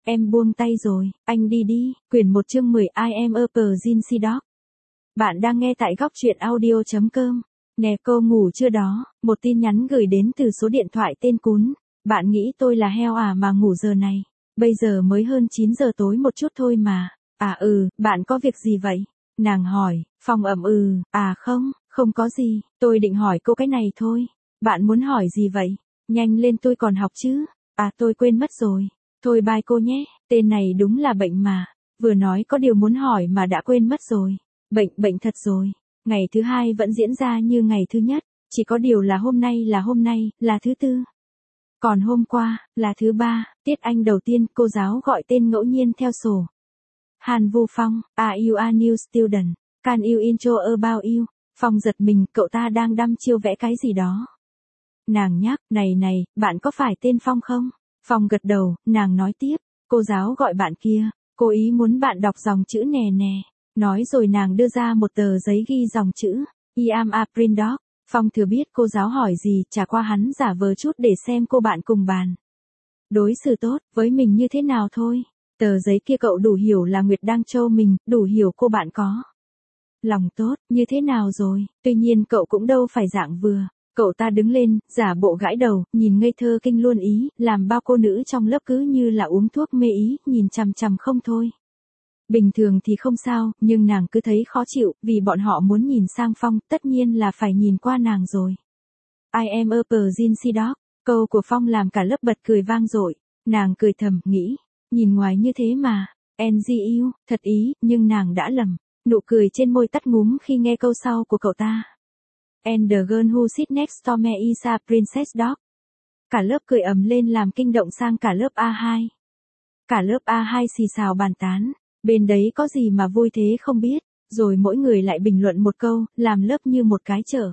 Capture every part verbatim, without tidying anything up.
Em buông tay rồi, anh đi đi. Quyển một chương mười I am a Pregnancy dog. Bạn đang nghe tại góc truyện audio chấm com. Nè cô ngủ chưa đó? Một tin nhắn gửi đến từ số điện thoại tên Cún. Bạn nghĩ tôi là heo à mà ngủ giờ này? Bây giờ mới hơn chín giờ tối một chút thôi mà. À ừ, bạn có việc gì vậy? Nàng hỏi. Phong ậm ừ, à không, không có gì, tôi định hỏi cô cái này thôi. Bạn muốn hỏi gì vậy? Nhanh lên tôi còn học chứ. À tôi quên mất rồi. Thôi bye cô nhé, tên này đúng là bệnh mà. Vừa nói có điều muốn hỏi mà đã quên mất rồi. Bệnh, bệnh thật rồi. Ngày thứ hai vẫn diễn ra như ngày thứ nhất, chỉ có điều là hôm nay là hôm nay, là thứ tư. Còn hôm qua, là thứ ba, tiết Anh đầu tiên cô giáo gọi tên ngẫu nhiên theo sổ. Hàn Vu Phong, are you a new student? Can you intro about you? Phong giật mình, cậu ta đang đăm chiêu vẽ cái gì đó. Nàng nhắc, này này, bạn có phải tên Phong không? Phong gật đầu, nàng nói tiếp, cô giáo gọi bạn kia, cô ý muốn bạn đọc dòng chữ nè nè. Nói rồi nàng đưa ra một tờ giấy ghi dòng chữ, I am a print dog. Phong thừa biết cô giáo hỏi gì, trả qua hắn giả vờ chút để xem cô bạn cùng bàn. Đối xử tốt, với mình như thế nào thôi. Tờ giấy kia cậu đủ hiểu là Nguyệt đang trêu mình, đủ hiểu cô bạn có lòng tốt, như thế nào rồi, tuy nhiên cậu cũng đâu phải dạng vừa. Cậu ta đứng lên, giả bộ gãi đầu, nhìn ngây thơ kinh luôn ý, làm bao cô nữ trong lớp cứ như là uống thuốc mê ý, nhìn chằm chằm không thôi. Bình thường thì không sao, nhưng nàng cứ thấy khó chịu, vì bọn họ muốn nhìn sang Phong, tất nhiên là phải nhìn qua nàng rồi. I am a Pregnancy dog. Câu của Phong làm cả lớp bật cười vang dội. Nàng cười thầm, nghĩ, nhìn ngoài như thế mà, en giê u, thật ý, nhưng nàng đã lầm. Nụ cười trên môi tắt ngúm khi nghe câu sau của cậu ta. And the girl who sits next to me is a princess dog. Cả lớp cười ầm lên làm kinh động sang cả lớp A hai. Cả lớp A hai xì xào bàn tán, bên đấy có gì mà vui thế không biết, rồi mỗi người lại bình luận một câu, làm lớp như một cái chợ.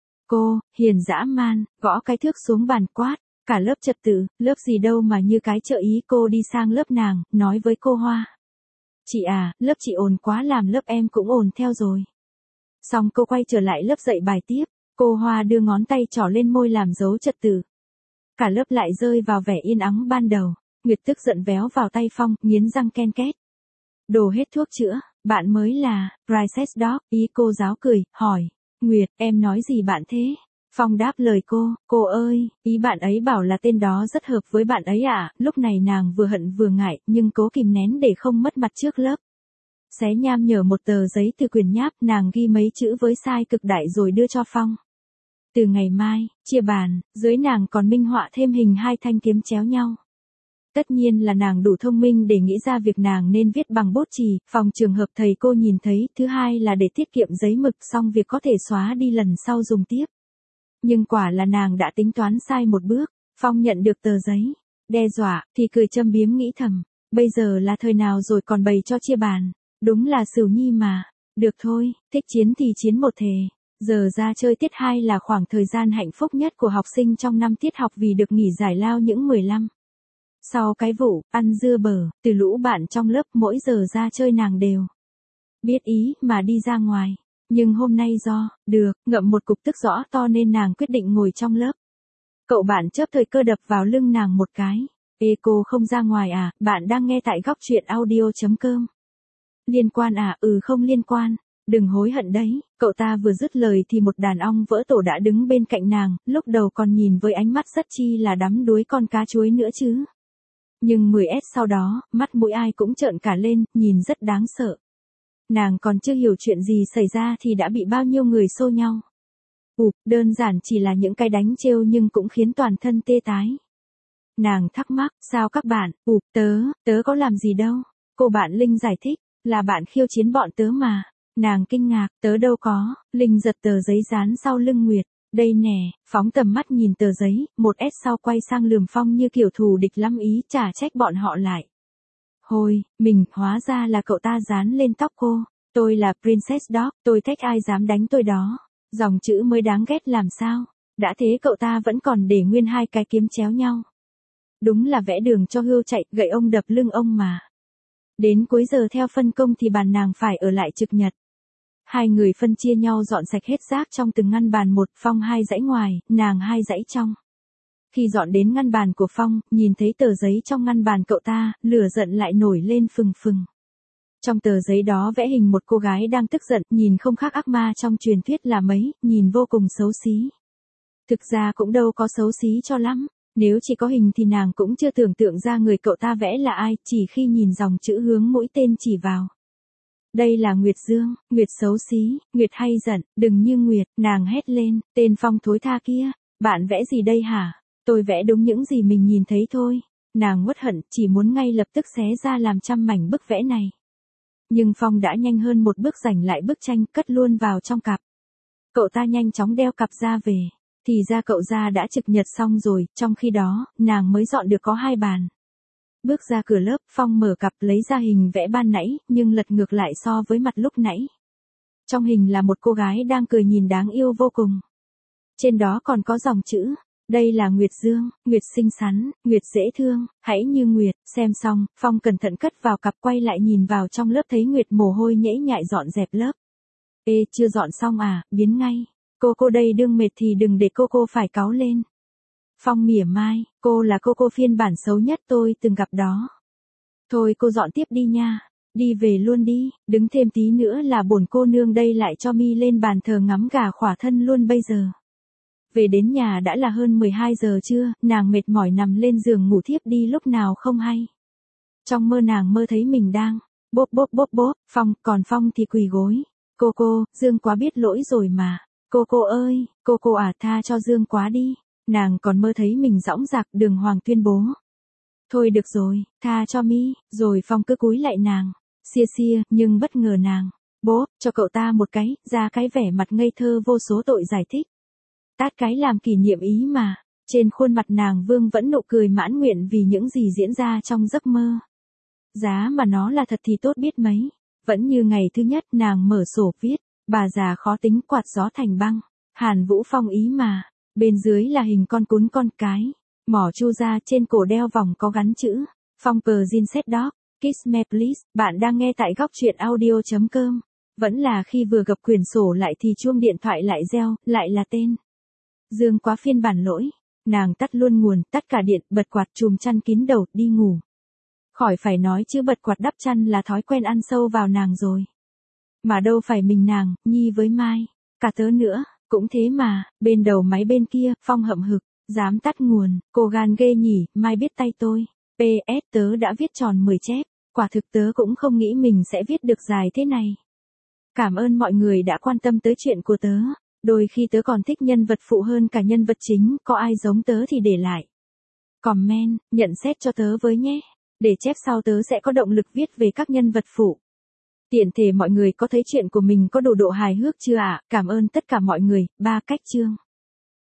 Cô, hiền dã man, gõ cái thước xuống bàn quát, cả lớp trật tự, lớp gì đâu mà như cái chợ ý. Cô đi sang lớp nàng, nói với cô Hoa. Chị à, lớp chị ồn quá làm lớp em cũng ồn theo rồi. Xong cô quay trở lại lớp dạy bài tiếp, cô Hoa đưa ngón tay trỏ lên môi làm dấu trật tự. Cả lớp lại rơi vào vẻ yên ắng ban đầu. Nguyệt tức giận véo vào tay Phong, nghiến răng ken két. Đồ hết thuốc chữa, bạn mới là Princess Dog. Ý cô giáo cười, hỏi, Nguyệt, em nói gì bạn thế? Phong đáp lời cô, cô ơi, ý bạn ấy bảo là tên đó rất hợp với bạn ấy à. Lúc này nàng vừa hận vừa ngại, nhưng cố kìm nén để không mất mặt trước lớp. Xé nham nhở một tờ giấy từ quyển nháp, nàng ghi mấy chữ với size cực đại rồi đưa cho Phong. Từ ngày mai, chia bàn, dưới nàng còn minh họa thêm hình hai thanh kiếm chéo nhau. Tất nhiên là nàng đủ thông minh để nghĩ ra việc nàng nên viết bằng bút chì, phòng trường hợp thầy cô nhìn thấy, thứ hai là để tiết kiệm giấy mực, xong việc có thể xóa đi lần sau dùng tiếp. Nhưng quả là nàng đã tính toán sai một bước. Phong nhận được tờ giấy, đe dọa, thì cười châm biếm nghĩ thầm, bây giờ là thời nào rồi còn bày cho chia bàn, đúng là Sửu Nhi mà. Được thôi, thích chiến thì chiến một thề. Giờ ra chơi tiết hai là khoảng thời gian hạnh phúc nhất của học sinh trong năm tiết học vì được nghỉ giải lao những mười lăm. Sau cái vụ, ăn dưa bở, từ lũ bạn trong lớp mỗi giờ ra chơi nàng đều biết ý mà đi ra ngoài. Nhưng hôm nay do, được, ngậm một cục tức rõ to nên nàng quyết định ngồi trong lớp. Cậu bạn chớp thời cơ đập vào lưng nàng một cái. Ê cô không ra ngoài à, bạn đang nghe tại góc truyện audio chấm com. Liên quan à, ừ không liên quan. Đừng hối hận đấy. Cậu ta vừa dứt lời thì một đàn ong vỡ tổ đã đứng bên cạnh nàng, lúc đầu còn nhìn với ánh mắt rất chi là đắm đuối con cá chuối nữa chứ. Nhưng mười S sau đó, mắt mũi ai cũng trợn cả lên, nhìn rất đáng sợ. Nàng còn chưa hiểu chuyện gì xảy ra thì đã bị bao nhiêu người xô nhau. Ụp, đơn giản chỉ là những cái đánh trêu nhưng cũng khiến toàn thân tê tái. Nàng thắc mắc, sao các bạn, ụp, tớ, tớ có làm gì đâu. Cô bạn Linh giải thích, là bạn khiêu chiến bọn tớ mà. Nàng kinh ngạc, tớ đâu có. Linh giật tờ giấy dán sau lưng Nguyệt. Đây nè, phóng tầm mắt nhìn tờ giấy, một S sau quay sang lườm Phong như kiểu thù địch lắm ý, chả trách bọn họ lại. Hồi, mình, hóa ra là cậu ta dán lên tóc cô. Tôi là Princess Dog, tôi thách ai dám đánh tôi đó. Dòng chữ mới đáng ghét làm sao. Đã thế cậu ta vẫn còn để nguyên hai cái kiếm chéo nhau. Đúng là vẽ đường cho hươu chạy, gậy ông đập lưng ông mà. Đến cuối giờ theo phân công thì bàn nàng phải ở lại trực nhật. Hai người phân chia nhau dọn sạch hết rác trong từng ngăn bàn một, Phong hai dãy ngoài, nàng hai dãy trong. Khi dọn đến ngăn bàn của Phong, nhìn thấy tờ giấy trong ngăn bàn cậu ta, lửa giận lại nổi lên phừng phừng. Trong tờ giấy đó vẽ hình một cô gái đang tức giận, nhìn không khác ác ma trong truyền thuyết là mấy, nhìn vô cùng xấu xí. Thực ra cũng đâu có xấu xí cho lắm, nếu chỉ có hình thì nàng cũng chưa tưởng tượng ra người cậu ta vẽ là ai, chỉ khi nhìn dòng chữ hướng mũi tên chỉ vào. Đây là Nguyệt Dương, Nguyệt xấu xí, Nguyệt hay giận, đừng như Nguyệt, nàng hét lên, tên Phong thối tha kia, bạn vẽ gì đây hả? Tôi vẽ đúng những gì mình nhìn thấy thôi. Nàng uất hận, chỉ muốn ngay lập tức xé ra làm trăm mảnh bức vẽ này. Nhưng Phong đã nhanh hơn một bước giành lại bức tranh, cất luôn vào trong cặp. Cậu ta nhanh chóng đeo cặp ra về. Thì ra cậu ra đã trực nhật xong rồi, trong khi đó, nàng mới dọn được có hai bàn. Bước ra cửa lớp, Phong mở cặp lấy ra hình vẽ ban nãy, nhưng lật ngược lại so với mặt lúc nãy. Trong hình là một cô gái đang cười nhìn đáng yêu vô cùng. Trên đó còn có dòng chữ, đây là Nguyệt Dương, Nguyệt xinh xắn, Nguyệt dễ thương, hãy như Nguyệt. Xem xong, Phong cẩn thận cất vào cặp, quay lại nhìn vào trong lớp thấy Nguyệt mồ hôi nhễ nhại dọn dẹp lớp. Ê, chưa dọn xong à, biến ngay. Cô cô đây đương mệt thì đừng để cô cô phải cáu lên. Phong mỉa mai, cô là cô cô phiên bản xấu nhất tôi từng gặp đó. Thôi cô dọn tiếp đi nha, đi về luôn đi, đứng thêm tí nữa là bổn cô nương đây lại cho mi lên bàn thờ ngắm gà khỏa thân luôn bây giờ. Về đến nhà đã là hơn mười hai giờ trưa, nàng mệt mỏi nằm lên giường ngủ thiếp đi lúc nào không hay. Trong mơ nàng mơ thấy mình đang, bốp bốp bốp bốp, Phong, còn Phong thì quỳ gối. Cô cô, Dương Quá biết lỗi rồi mà. Cô cô ơi, cô cô à tha cho Dương Quá đi. Nàng còn mơ thấy mình dõng dạc đường hoàng tuyên bố. Thôi được rồi, tha cho mi, rồi Phong cứ cúi lại nàng. Xia xia, nhưng bất ngờ nàng, bố, cho cậu ta một cái, ra cái vẻ mặt ngây thơ vô số tội giải thích. Tát cái làm kỷ niệm ý mà, trên khuôn mặt nàng vương vẫn nụ cười mãn nguyện vì những gì diễn ra trong giấc mơ. Giá mà nó là thật thì tốt biết mấy. Vẫn như ngày thứ nhất nàng mở sổ viết, bà già khó tính quạt gió thành băng. Hàn Vũ Phong ý mà, bên dưới là hình con cún con cái. Mỏ chu ra trên cổ đeo vòng có gắn chữ, Phong per zin set dog, kiss me please. Bạn đang nghe tại góc truyện audio.com. Vẫn là khi vừa gập quyển sổ lại thì chuông điện thoại lại reo, lại là tên. Dương Quá phiên bản lỗi. Nàng tắt luôn nguồn, tắt cả điện, bật quạt chùm chăn kín đầu, đi ngủ. Khỏi phải nói chứ bật quạt đắp chăn là thói quen ăn sâu vào nàng rồi. Mà đâu phải mình nàng, Nhi với Mai, cả tớ nữa, cũng thế mà, bên đầu máy bên kia, Phong hậm hực, dám tắt nguồn, cô gan ghê nhỉ, Mai biết tay tôi. pê ét tớ đã viết tròn mười chép, quả thực tớ cũng không nghĩ mình sẽ viết được dài thế này. Cảm ơn mọi người đã quan tâm tới chuyện của tớ. Đôi khi tớ còn thích nhân vật phụ hơn cả nhân vật chính, có ai giống tớ thì để lại comment, nhận xét cho tớ với nhé. Để chép sau tớ sẽ có động lực viết về các nhân vật phụ. Tiện thể mọi người có thấy chuyện của mình có đủ độ hài hước chưa ạ? À? Cảm ơn tất cả mọi người. Ba cách chương.